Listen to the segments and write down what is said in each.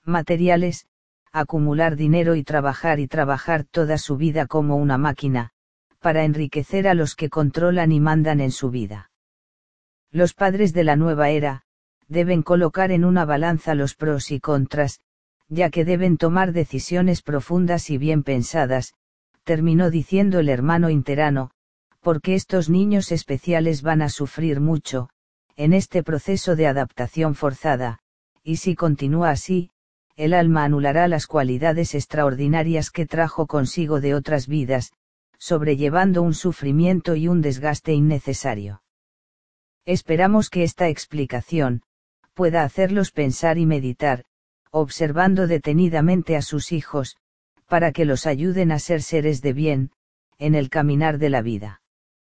materiales, acumular dinero y trabajar toda su vida como una máquina, para enriquecer a los que controlan y mandan en su vida. Los padres de la nueva era, deben colocar en una balanza los pros y contras, ya que deben tomar decisiones profundas y bien pensadas, terminó diciendo el hermano interano, porque estos niños especiales van a sufrir mucho, en este proceso de adaptación forzada, y si continúa así, el alma anulará las cualidades extraordinarias que trajo consigo de otras vidas, sobrellevando un sufrimiento y un desgaste innecesario. Esperamos que esta explicación pueda hacerlos pensar y meditar, observando detenidamente a sus hijos, para que los ayuden a ser seres de bien, en el caminar de la vida.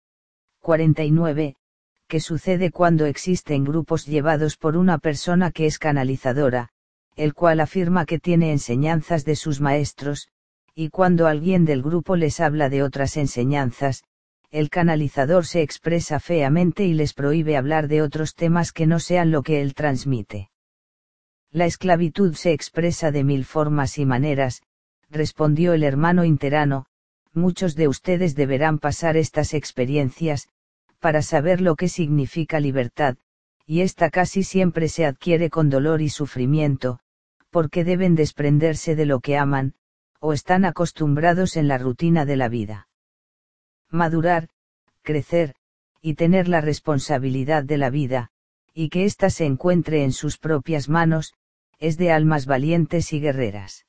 49. ¿Qué sucede cuando existen grupos llevados por una persona que es canalizadora, el cual afirma que tiene enseñanzas de sus maestros, y cuando alguien del grupo les habla de otras enseñanzas, el canalizador se expresa feamente y les prohíbe hablar de otros temas que no sean lo que él transmite? La esclavitud se expresa de 1000 formas y maneras, respondió el hermano interano, muchos de ustedes deberán pasar estas experiencias, para saber lo que significa libertad, y esta casi siempre se adquiere con dolor y sufrimiento, porque deben desprenderse de lo que aman, o están acostumbrados en la rutina de la vida. Madurar, crecer, y tener la responsabilidad de la vida, y que ésta se encuentre en sus propias manos, es de almas valientes y guerreras.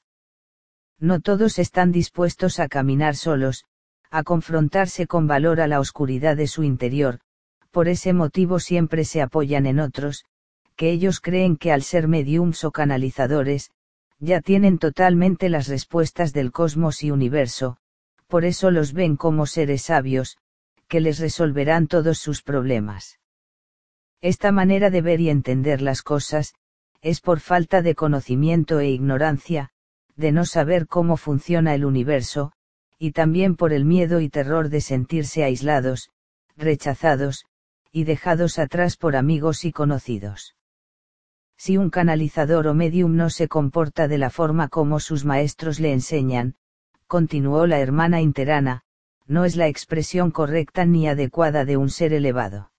No todos están dispuestos a caminar solos, a confrontarse con valor a la oscuridad de su interior, por ese motivo siempre se apoyan en otros, que ellos creen que al ser mediums o canalizadores, ya tienen totalmente las respuestas del cosmos y universo, por eso los ven como seres sabios, que les resolverán todos sus problemas. Esta manera de ver y entender las cosas, es por falta de conocimiento e ignorancia, de no saber cómo funciona el universo, y también por el miedo y terror de sentirse aislados, rechazados, y dejados atrás por amigos y conocidos. Si un canalizador o medium no se comporta de la forma como sus maestros le enseñan, continuó la hermana interana, no es la expresión correcta ni adecuada de un ser elevado.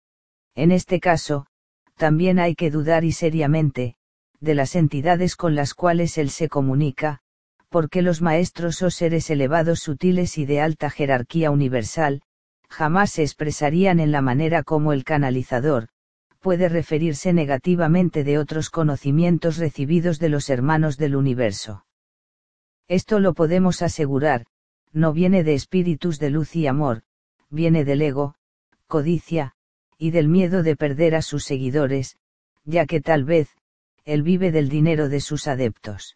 En este caso, también hay que dudar y seriamente, de las entidades con las cuales él se comunica, porque los maestros o seres elevados sutiles y de alta jerarquía universal, jamás se expresarían en la manera como el canalizador, puede referirse negativamente de otros conocimientos recibidos de los hermanos del universo. Esto lo podemos asegurar, no viene de espíritus de luz y amor, viene del ego, codicia, y del miedo de perder a sus seguidores, ya que tal vez, él vive del dinero de sus adeptos.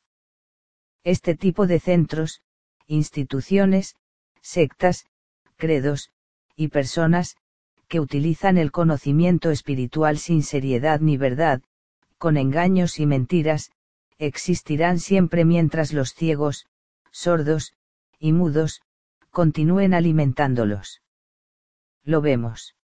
Este tipo de centros, instituciones, sectas, credos, y personas, que utilizan el conocimiento espiritual sin seriedad ni verdad, con engaños y mentiras, existirán siempre mientras los ciegos, sordos, y mudos, continúen alimentándolos. Lo vemos.